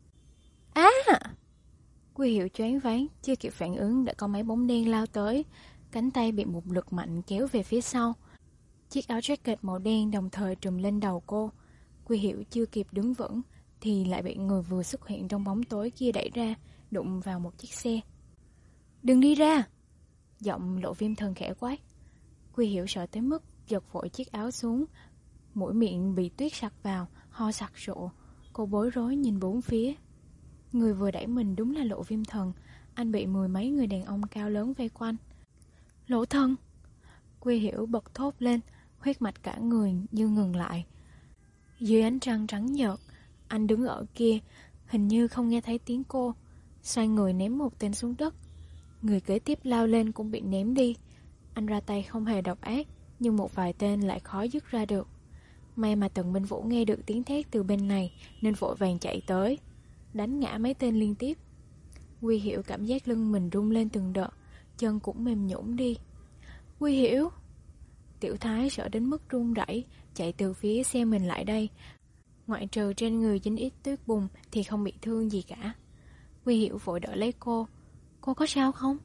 Á! À! Quy Hiểu choáng váng, chưa kịp phản ứng đã có mấy bóng đen lao tới. Cánh tay bị một lực mạnh kéo về phía sau. Chiếc áo jacket màu đen đồng thời trùm lên đầu cô. Quy Hiểu chưa kịp đứng vững thì lại bị người vừa xuất hiện trong bóng tối kia đẩy ra, đụng vào một chiếc xe. Đừng đi ra! Giọng Lộ Viêm Thần khẽ quát. Quy Hiểu sợ tới mức giật vội chiếc áo xuống, mũi miệng bị tuyết sặc vào, ho sặc sụa. Cô bối rối nhìn bốn phía. Người vừa đẩy mình đúng là Lộ Viêm Thần. Anh bị mười mấy người đàn ông cao lớn vây quanh. Lộ Thần! Quy Hiểu bật thốt lên, huyết mạch cả người như ngừng lại. Dưới ánh trăng trắng nhợt, anh đứng ở kia, hình như không nghe thấy tiếng cô, xoay người ném một tên xuống đất. Người kế tiếp lao lên cũng bị ném đi. Anh ra tay không hề độc ác, nhưng một vài tên lại khó dứt ra được. May mà Tần Minh Vũ nghe được tiếng thét từ bên này nên vội vàng chạy tới, đánh ngã mấy tên liên tiếp. Quy Hiểu cảm giác lưng mình rung lên từng đợt, chân cũng mềm nhũn đi. Quy Hiểu! Tiểu Thái sợ đến mức run rẩy, chạy từ phía xe mình lại đây. Ngoại trừ trên người dính ít tuyết bùn thì không bị thương gì cả. Quy Hiểu vội đỡ lấy cô. Cô có sao không?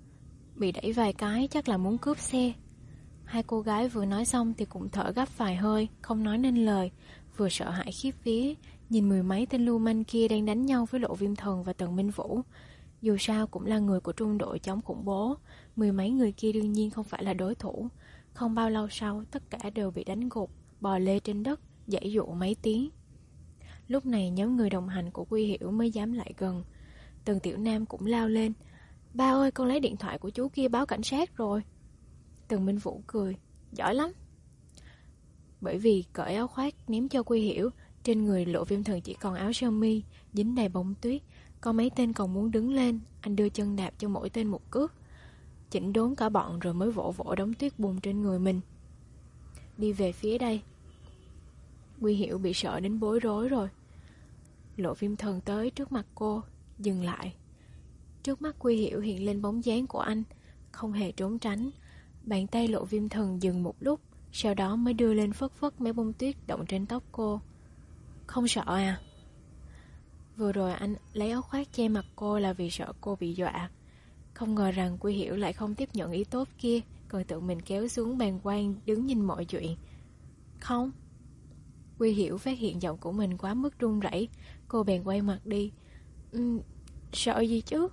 Bị đẩy vài cái chắc là muốn cướp xe. Hai cô gái vừa nói xong thì cũng thở gấp vài hơi, không nói nên lời, vừa sợ hãi khiếp vía, nhìn mười mấy tên lưu manh kia đang đánh nhau với Lộ Viêm Thần và Tần Minh Vũ. Dù sao cũng là người của trung đội chống khủng bố, mười mấy người kia đương nhiên không phải là đối thủ. Không bao lâu sau, tất cả đều bị đánh gục, bò lê trên đất, giãy giụa mấy tiếng. Lúc này nhóm người đồng hành của Quy Hiểu mới dám lại gần. Tần Tiểu Nam cũng lao lên. Ba ơi, con lấy điện thoại của chú kia báo cảnh sát rồi. Tần Minh Vũ cười, giỏi lắm. Bởi vì cởi áo khoác ném cho Quy Hiểu, trên người Lộ Viêm Thần chỉ còn áo sơ mi dính đầy bông tuyết. Có mấy tên còn muốn đứng lên, anh đưa chân đạp cho mỗi tên một cước, chỉnh đốn cả bọn rồi mới vỗ vỗ đống tuyết bùn trên người mình. Đi về phía đây. Quy Hiểu bị sợ đến bối rối rồi. Lộ Viêm Thần tới trước mặt cô, dừng lại. Trước mắt Quy Hiểu hiện lên bóng dáng của anh, không hề trốn tránh. Bàn tay Lộ Viêm Thần dừng một lúc, sau đó mới đưa lên phất phất mấy bông tuyết động trên tóc cô. Không sợ à? Vừa rồi anh lấy áo khoác che mặt cô là vì sợ cô bị dọa. Không ngờ rằng Quy Hiểu lại không tiếp nhận ý tốt kia, còn tự mình kéo xuống bàng quan đứng nhìn mọi chuyện. Không. Quy Hiểu phát hiện giọng của mình quá mức run rẩy, cô bèn quay mặt đi. Ừ, sợ gì chứ?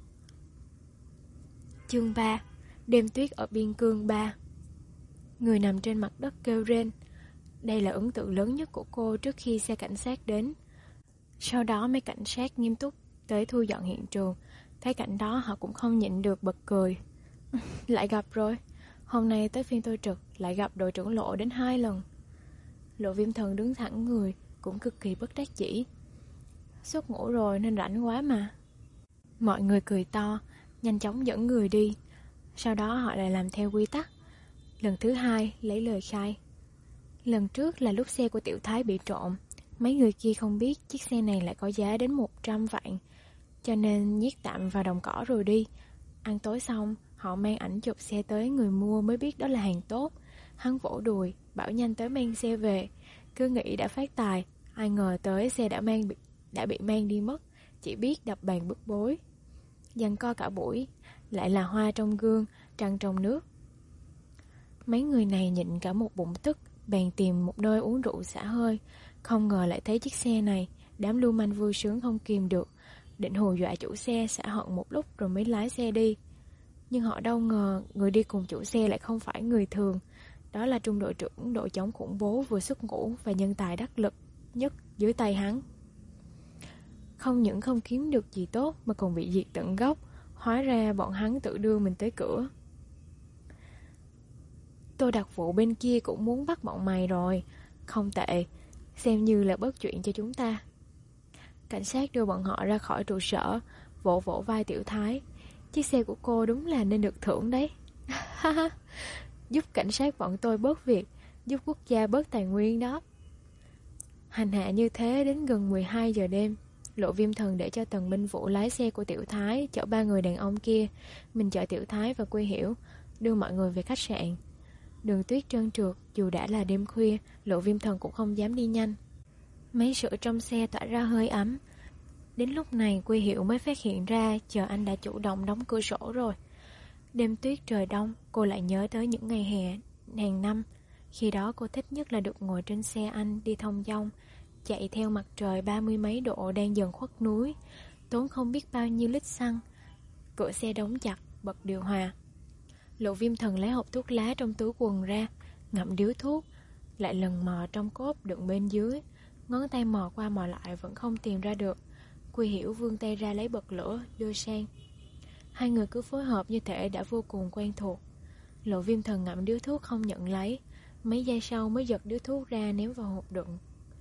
Chương ba. Đêm tuyết ở biên cương ba. Người nằm trên mặt đất kêu rên. Đây là ấn tượng lớn nhất của cô trước khi xe cảnh sát đến. Sau đó mấy cảnh sát nghiêm túc tới thu dọn hiện trường. Thấy cảnh đó họ cũng không nhịn được bật cười. Lại gặp rồi. Hôm nay tới phiên tôi trực, lại gặp đội trưởng Lộ đến hai lần. Lộ Viêm Thần đứng thẳng người, cũng cực kỳ bất đắc dĩ. Suốt ngủ rồi nên rảnh quá mà. Mọi người cười to, nhanh chóng dẫn người đi. Sau đó họ lại làm theo quy tắc. Lần thứ hai lấy lời khai. Lần trước là lúc xe của Tiểu Thái bị trộm. Mấy người kia không biết chiếc xe này lại có giá đến một trăm vạn, cho nên nhét tạm vào đồng cỏ rồi đi. Ăn tối xong, họ mang ảnh chụp xe tới, người mua mới biết đó là hàng tốt. Hắn vỗ đùi, bảo nhanh tới mang xe về. Cứ nghĩ đã phát tài, ai ngờ tới xe đã mang bị, đã bị mang đi mất. Chỉ biết đập bàn bức bối. Giằng co cả buổi, lại là hoa trong gương, trăng trong nước. Mấy người này nhịn cả một bụng tức, bèn tìm một nơi uống rượu xả hơi. Không ngờ lại thấy chiếc xe này, đám lưu manh vui sướng không kìm được, định hù dọa chủ xe xả hận một lúc rồi mới lái xe đi. Nhưng họ đâu ngờ người đi cùng chủ xe lại không phải người thường. Đó là trung đội trưởng đội chống khủng bố vừa xuất ngũ và nhân tài đắc lực nhất dưới tay hắn. Không những không kiếm được gì tốt mà còn bị diệt tận gốc. Hóa ra bọn hắn tự đưa mình tới cửa. Tôi đặc vụ bên kia cũng muốn bắt bọn mày rồi. Không tệ, xem như là bớt chuyện cho chúng ta. Cảnh sát đưa bọn họ ra khỏi trụ sở, vỗ vỗ vai Tiểu Thái. Chiếc xe của cô đúng là nên được thưởng đấy. Giúp cảnh sát bọn tôi bớt việc, giúp quốc gia bớt tài nguyên đó. Hành hạ như thế đến gần mười hai giờ đêm. Lộ Viêm Thần để cho Tần Minh Vũ lái xe của Tiểu Thái chở ba người đàn ông kia. Mình chở Tiểu Thái và Quy Hiểu, đưa mọi người về khách sạn. Đường tuyết trơn trượt, dù đã là đêm khuya, Lộ Viêm Thần cũng không dám đi nhanh. Máy sưởi trong xe tỏa ra hơi ấm. Đến lúc này Quy Hiểu mới phát hiện ra chờ anh đã chủ động đóng cửa sổ rồi. Đêm tuyết trời đông, cô lại nhớ tới những ngày hè hàng năm. Khi đó cô thích nhất là được ngồi trên xe anh đi thông dong, chạy theo mặt trời ba mươi mấy độ đang dần khuất núi, tốn không biết bao nhiêu lít xăng. Cửa xe đóng chặt, bật điều hòa. Lộ Viêm Thần lấy hộp thuốc lá trong túi quần ra, ngậm điếu thuốc, lại lần mò trong cốp đựng bên dưới. Ngón tay mò qua mò lại vẫn không tìm ra được. Quy Hiểu vươn tay ra lấy bật lửa, đưa sang. Hai người cứ phối hợp như thể đã vô cùng quen thuộc. Lộ Viêm Thần ngậm điếu thuốc không nhận lấy. Mấy giây sau mới giật điếu thuốc ra ném vào hộp đựng.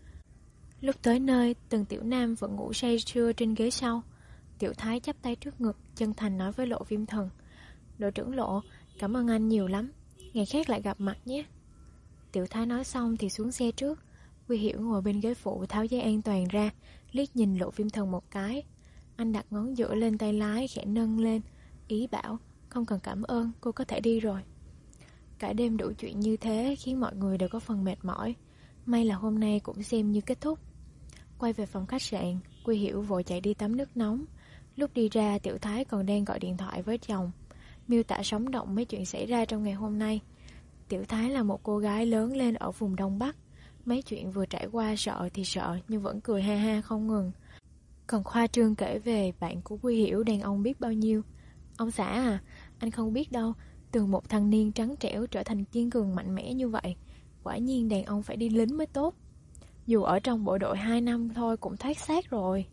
Lúc tới nơi, Tần Tiểu Nam vẫn ngủ say sưa trên ghế sau. Tiểu Thái chắp tay trước ngực, chân thành nói với Lộ Viêm Thần. Đội trưởng Lộ, cảm ơn anh nhiều lắm, ngày khác lại gặp mặt nhé. Tiểu Thái nói xong thì xuống xe trước. Quy Hiểu ngồi bên ghế phụ tháo dây an toàn ra, liếc nhìn Lộ Viêm Thần một cái. Anh đặt ngón giữa lên tay lái khẽ nâng lên, ý bảo không cần cảm ơn, cô có thể đi rồi. Cả đêm đủ chuyện như thế khiến mọi người đều có phần mệt mỏi. May là hôm nay cũng xem như kết thúc. Quay về phòng khách sạn, Quy Hiểu vội chạy đi tắm nước nóng. Lúc đi ra, Tiểu Thái còn đang gọi điện thoại với chồng, miêu tả sống động mấy chuyện xảy ra trong ngày hôm nay. Tiểu Thái là một cô gái lớn lên ở vùng Đông Bắc. Mấy chuyện vừa trải qua sợ thì sợ, nhưng vẫn cười ha ha không ngừng. Còn khoa trương kể về bạn của Quy Hiểu đàn ông biết bao nhiêu. Ông xã à, anh không biết đâu, từ một thằng niên trắng trẻo trở thành kiên cường mạnh mẽ như vậy. Quả nhiên đàn ông phải đi lính mới tốt. Dù ở trong bộ đội hai năm thôi cũng thoát xác rồi.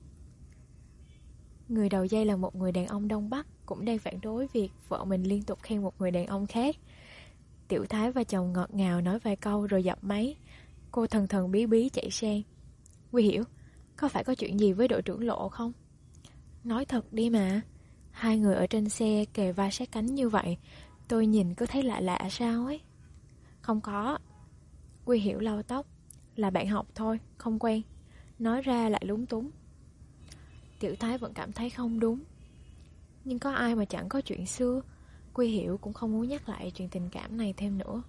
Người đầu dây là một người đàn ông Đông Bắc, cũng đang phản đối việc vợ mình liên tục khen một người đàn ông khác. Tiểu Thái và chồng ngọt ngào nói vài câu rồi dập máy. Cô thần thần bí bí chạy sang. Quy Hiểu, có phải có chuyện gì với đội trưởng Lộ không? Nói thật đi mà. Hai người ở trên xe kề vai sát cánh như vậy, tôi nhìn cứ thấy lạ lạ sao ấy. Không có. Quy Hiểu lau tóc. Là bạn học thôi, không quen. Nói ra lại lúng túng. Tiểu Thái vẫn cảm thấy không đúng. Nhưng có ai mà chẳng có chuyện xưa. Quy Hiểu cũng không muốn nhắc lại chuyện tình cảm này thêm nữa.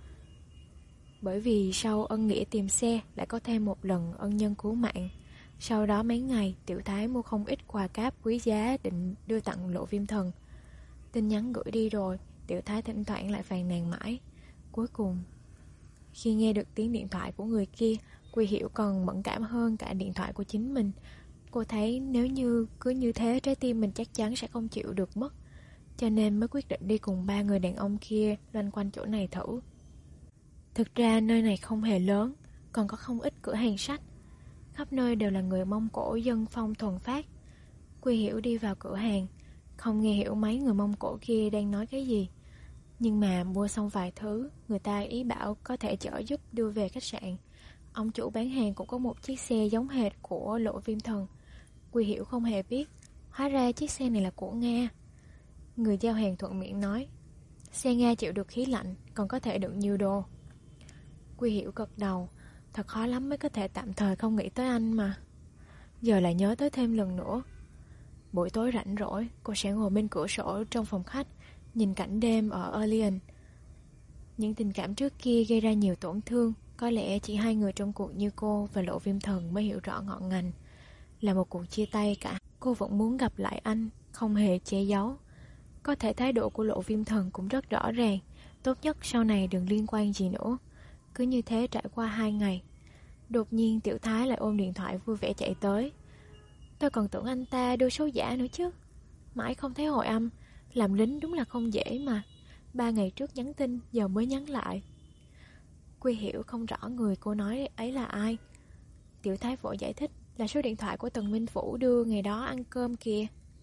Bởi vì sau ân nghĩa tìm xe lại có thêm một lần ân nhân cứu mạng. Sau đó mấy ngày, Tiểu Thái mua không ít quà cáp quý giá định đưa tặng Lộ Viêm Thần. Tin nhắn gửi đi rồi, Tiểu Thái thỉnh thoảng lại phàn nàn mãi. Cuối cùng, khi nghe được tiếng điện thoại của người kia, Quy Hiểu còn mẫn cảm hơn cả điện thoại của chính mình. Cô thấy nếu như cứ như thế, trái tim mình chắc chắn sẽ không chịu được mất. Cho nên mới quyết định đi cùng ba người đàn ông kia loanh quanh chỗ này thử. Thực ra nơi này không hề lớn, còn có không ít cửa hàng sách. Khắp nơi đều là người Mông Cổ dân phong thuần phát. Quy Hiểu đi vào cửa hàng, không nghe hiểu mấy người Mông Cổ kia đang nói cái gì. Nhưng mà mua xong vài thứ, người ta ý bảo có thể chở giúp đưa về khách sạn. Ông chủ bán hàng cũng có một chiếc xe giống hệt của Lộ Viêm Thần. Quy Hiểu không hề biết, hóa ra chiếc xe này là của Nga. Người giao hàng thuận miệng nói, xe Nga chịu được khí lạnh, còn có thể đựng nhiều đồ. Quy Hiểu gật đầu, thật khó lắm mới có thể tạm thời không nghĩ tới anh mà. Giờ lại nhớ tới thêm lần nữa. Buổi tối rảnh rỗi, cô sẽ ngồi bên cửa sổ trong phòng khách, nhìn cảnh đêm ở Orleans. Những tình cảm trước kia gây ra nhiều tổn thương, có lẽ chỉ hai người trong cuộc như cô và Lộ Viêm Thần mới hiểu rõ ngọn ngành. Là một cuộc chia tay cả, cô vẫn muốn gặp lại anh, không hề che giấu. Có thể thái độ của Lộ Viêm Thần cũng rất rõ ràng, tốt nhất sau này đừng liên quan gì nữa. Cứ như thế trải qua hai ngày. Đột nhiên Tiểu Thái lại ôm điện thoại vui vẻ chạy tới. Tôi còn tưởng anh ta đưa số giả nữa chứ. Mãi không thấy hồi âm. Làm lính đúng là không dễ mà. Ba ngày trước nhắn tin, giờ mới nhắn lại. Quy Hiểu không rõ người cô nói ấy là ai. Tiểu Thái vội giải thích, là số điện thoại của Tần Minh Vũ đưa ngày đó ăn cơm kìa.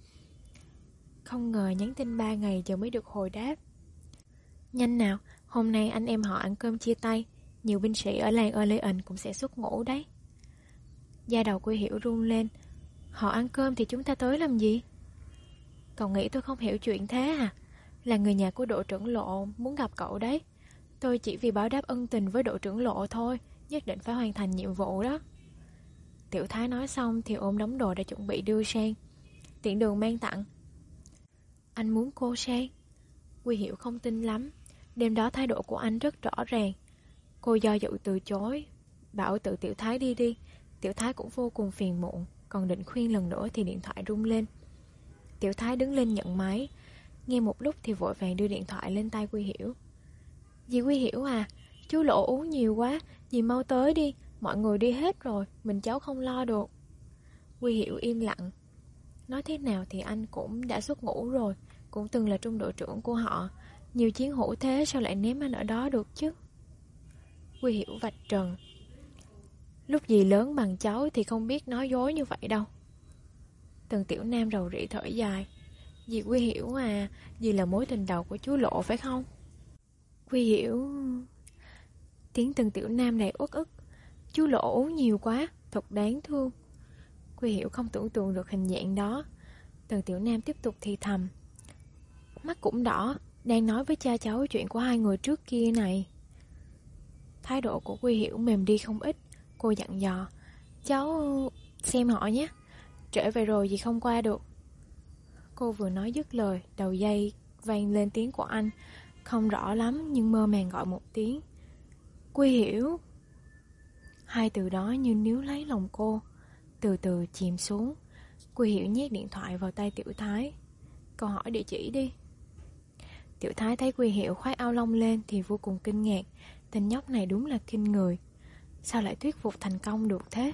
Không ngờ nhắn tin ba ngày giờ mới được hồi đáp. Nhanh nào, hôm nay anh em họ ăn cơm chia tay. Nhiều binh sĩ ở làng Orleans cũng sẽ xuất ngũ đấy. Da đầu Quy Hiểu run lên. Họ ăn cơm thì chúng ta tới làm gì? Cậu nghĩ tôi không hiểu chuyện thế à? Là người nhà của đội trưởng Lộ muốn gặp cậu đấy. Tôi chỉ vì báo đáp ân tình với đội trưởng Lộ thôi. Nhất định phải hoàn thành nhiệm vụ đó. Tiểu Thái nói xong thì ôm đống đồ đã chuẩn bị đưa sang. Tiện đường mang tặng. Anh muốn cô sang? Quy Hiểu không tin lắm. Đêm đó thái độ của anh rất rõ ràng. Cô do dự từ chối, bảo tự Tiểu Thái đi đi. Tiểu Thái cũng vô cùng phiền muộn. Còn định khuyên lần nữa thì điện thoại rung lên. Tiểu Thái đứng lên nhận máy. Nghe một lúc thì vội vàng đưa điện thoại lên tay Quy Hiểu. Dì Quy Hiểu à, chú Lộ uống nhiều quá, dì mau tới đi. Mọi người đi hết rồi, mình cháu không lo được. Quy Hiểu im lặng. Nói thế nào thì anh cũng đã xuất ngũ rồi, cũng từng là trung đội trưởng của họ. Nhiều chiến hữu thế sao lại ném anh ở đó được chứ? Quy Hiểu vạch trần. Lúc dì lớn bằng cháu thì không biết nói dối như vậy đâu. Tần Tiểu Nam rầu rĩ thở dài. Dì Quy Hiểu à, dì là mối tình đầu của chú Lộ phải không? Quy Hiểu... Tiếng Tần Tiểu Nam này uất ức. Chú Lộ uống nhiều quá, thật đáng thương. Quy Hiểu không tưởng tượng được hình dạng đó. Tần Tiểu Nam tiếp tục thì thầm. Mắt cũng đỏ, đang nói với cha cháu chuyện của hai người trước kia này. Thái độ của Quy Hiểu mềm đi không ít. Cô dặn dò. Cháu xem họ nhé. Trễ về rồi gì không qua được. Cô vừa nói dứt lời, đầu dây vang lên tiếng của anh. Không rõ lắm nhưng mơ màng gọi một tiếng. Quy Hiểu. Hai từ đó như níu lấy lòng cô, từ từ chìm xuống. Quy Hiểu nhét điện thoại vào tay Tiểu Thái. Cậu hỏi địa chỉ đi. Tiểu Thái thấy Quy Hiểu khoác ao lông lên thì vô cùng kinh ngạc. Tên nhóc này đúng là kinh người. Sao lại thuyết phục thành công được thế?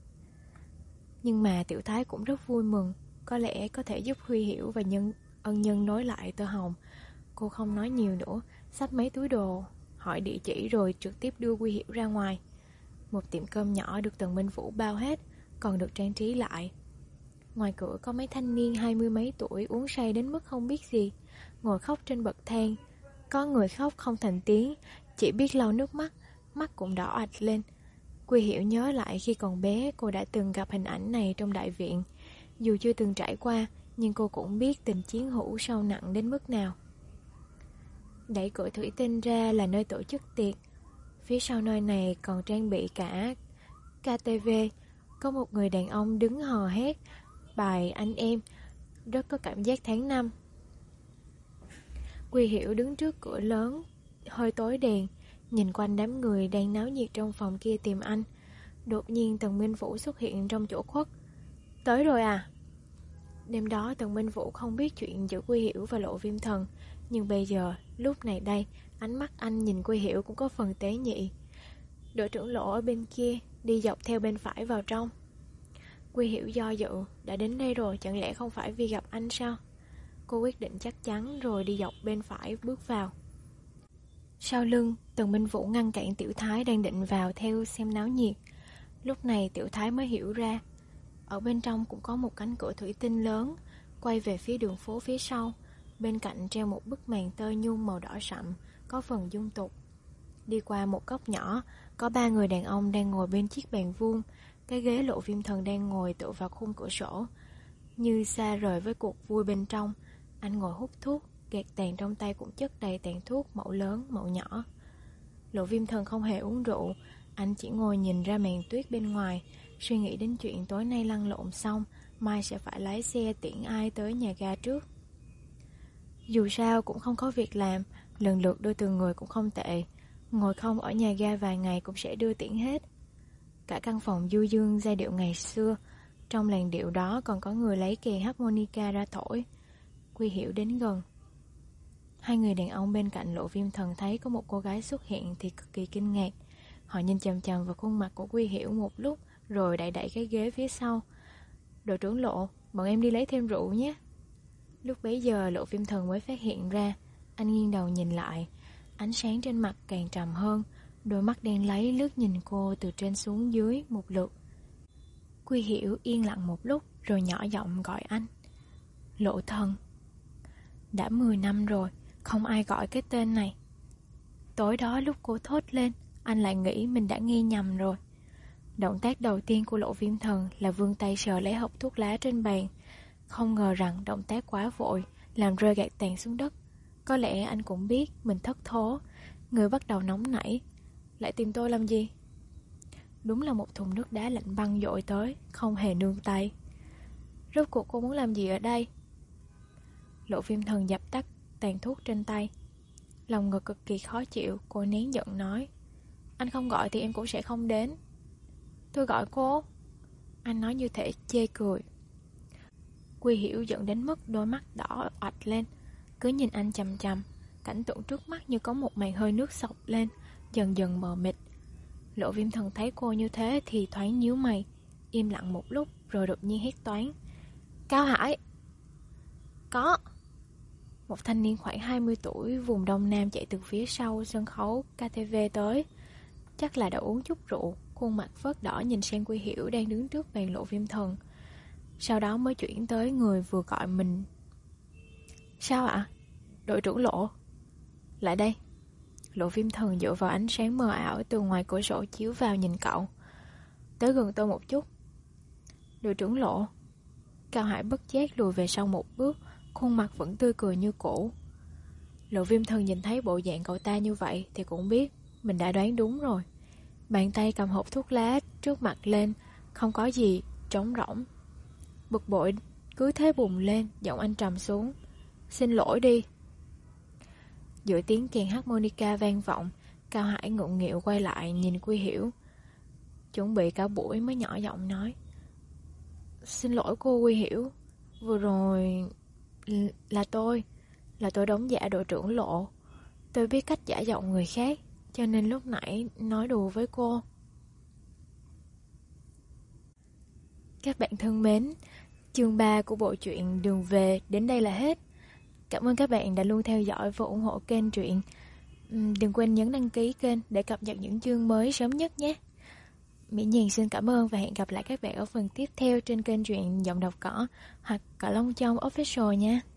Nhưng mà Tiểu Thái cũng rất vui mừng. Có lẽ có thể giúp Quy Hiểu và nhân, ân nhân nối lại tơ hồng. Cô không nói nhiều nữa, xách mấy túi đồ, hỏi địa chỉ rồi trực tiếp đưa Quy Hiểu ra ngoài. Một tiệm cơm nhỏ được Tần Minh Vũ bao hết, còn được trang trí lại. Ngoài cửa có mấy thanh niên hai mươi mấy tuổi uống say đến mức không biết gì, ngồi khóc trên bậc thang. Có người khóc không thành tiếng, chỉ biết lau nước mắt, mắt cũng đỏ ạch lên. Quy Hiểu nhớ lại khi còn bé cô đã từng gặp hình ảnh này trong đại viện. Dù chưa từng trải qua, nhưng cô cũng biết tình chiến hữu sâu nặng đến mức nào. Đẩy cửa thủy tinh ra là nơi tổ chức tiệc. Phía sau nơi này còn trang bị cả ca tê vê. Có một người đàn ông đứng hò hét bài Anh Em, rất có cảm giác tháng năm. Quy Hiểu đứng trước cửa lớn, hơi tối đèn, nhìn quanh đám người đang náo nhiệt trong phòng kia tìm anh. Đột nhiên Tần Minh Vũ xuất hiện trong chỗ khuất. Tới rồi à? Đêm đó Tần Minh Vũ không biết chuyện giữa Quy Hiểu và Lộ Viêm Thần, nhưng bây giờ, lúc này đây, ánh mắt anh nhìn Quy Hiểu cũng có phần tế nhị. Đội trưởng Lộ ở bên kia, đi dọc theo bên phải vào trong. Quy Hiểu do dự, đã đến đây rồi, chẳng lẽ không phải vì gặp anh sao? Cô quyết định chắc chắn rồi đi dọc bên phải bước vào. Sau lưng, Tần Minh Vũ ngăn cản Tiểu Thái đang định vào theo xem náo nhiệt. Lúc này Tiểu Thái mới hiểu ra, ở bên trong cũng có một cánh cửa thủy tinh lớn, quay về phía đường phố phía sau. Bên cạnh treo một bức màn tơ nhung màu đỏ sậm, có phần dung tục. Đi qua một góc nhỏ, có ba người đàn ông đang ngồi bên chiếc bàn vuông. Cái ghế Lộ Viêm Thần đang ngồi tựa vào khung cửa sổ, như xa rời với cuộc vui bên trong. Anh ngồi hút thuốc, gạt tàn trong tay cũng chất đầy tàn thuốc mẫu lớn, mẫu nhỏ. Lộ Viêm Thần không hề uống rượu, anh chỉ ngồi nhìn ra màn tuyết bên ngoài, suy nghĩ đến chuyện tối nay lăn lộn xong, mai sẽ phải lái xe tiễn ai tới nhà ga trước. Dù sao cũng không có việc làm, lần lượt đưa từng người cũng không tệ, ngồi không ở nhà ga vài ngày cũng sẽ đưa tiễn hết. Cả căn phòng du dương giai điệu ngày xưa, trong làn điệu đó còn có người lấy kèn harmonica ra thổi. Quy Hiểu đến gần. Hai người đàn ông bên cạnh Lộ Viêm Thần thấy có một cô gái xuất hiện thì cực kỳ kinh ngạc. Họ nhìn chằm chằm vào khuôn mặt của Quy Hiểu một lúc, rồi đẩy đẩy cái ghế phía sau. Đội trưởng Lộ, bọn em đi lấy thêm rượu nhé. Lúc bấy giờ Lộ Viêm Thần mới phát hiện ra. Anh nghiêng đầu nhìn lại, ánh sáng trên mặt càng trầm hơn, đôi mắt đen láy lướt nhìn cô từ trên xuống dưới một lượt. Quy Hiểu yên lặng một lúc rồi nhỏ giọng gọi anh. Lộ Thần. Đã mười năm rồi, không ai gọi cái tên này. Tối đó lúc cô thốt lên, anh lại nghĩ mình đã nghe nhầm rồi. Động tác đầu tiên của Lộ Viêm Thần là vươn tay sờ lấy hộp thuốc lá trên bàn. Không ngờ rằng động tác quá vội, làm rơi gạt tàn xuống đất. Có lẽ anh cũng biết mình thất thố. Người bắt đầu nóng nảy. Lại tìm tôi làm gì? Đúng là một thùng nước đá lạnh băng dội tới, không hề nương tay. Rốt cuộc cô muốn làm gì ở đây? Lộ Viêm Thần dập tắt tàn thuốc trên tay. Lòng ngực cực kỳ khó chịu, cô nén giận nói. Anh không gọi thì em cũng sẽ không đến. Tôi gọi cô. Anh nói như thể chê cười. Quy Hiểu giận đến mức đôi mắt đỏ oạch lên, cứ nhìn anh chằm chằm. Cảnh tượng trước mắt như có một màn hơi nước sộc lên, dần dần mờ mịt. Lộ Viêm Thần thấy cô như thế thì thoáng nhíu mày, im lặng một lúc rồi đột nhiên hét toáng. Cao Hải! Có! Một thanh niên khoảng hai mươi tuổi vùng Đông Nam chạy từ phía sau sân khấu ca tê vê tới. Chắc là đã uống chút rượu, khuôn mặt phớt đỏ nhìn sang Quy Hiểu đang đứng trước bàn Lộ Viêm Thần. Sau đó mới chuyển tới người vừa gọi mình. Sao ạ? Đội trưởng Lộ. Lại đây. Lộ Viêm Thần dựa vào ánh sáng mờ ảo từ ngoài cửa sổ chiếu vào nhìn cậu. Tới gần tôi một chút. Đội trưởng Lộ. Cao Hải bất giác lùi về sau một bước, khuôn mặt vẫn tươi cười như cũ. Lộ Viêm Thần nhìn thấy bộ dạng cậu ta như vậy thì cũng biết mình đã đoán đúng rồi. Bàn tay cầm hộp thuốc lá trước mặt lên, không có gì, trống rỗng. Bực bội cứ thế bùng lên, giọng anh trầm xuống. Xin lỗi đi. Giữa tiếng kèn harmonica vang vọng, Cao Hải ngượng nghịu quay lại nhìn Quy Hiểu. Chuẩn bị cả buổi mới nhỏ giọng nói. Xin lỗi cô Quy Hiểu. Vừa rồi... Là tôi Là tôi đóng giả đội trưởng Lộ. Tôi biết cách giả giọng người khác, cho nên lúc nãy nói đùa với cô. Các bạn thân mến, chương ba của bộ truyện Đường Về đến đây là hết. Cảm ơn các bạn đã luôn theo dõi và ủng hộ kênh truyện. Đừng quên nhấn đăng ký kênh để cập nhật những chương mới sớm nhất nhé. Mỹ Nhiền xin cảm ơn và hẹn gặp lại các bạn ở phần tiếp theo trên kênh truyện Giọng Đọc Cỏ hoặc Cỏ Long Trong Official nha.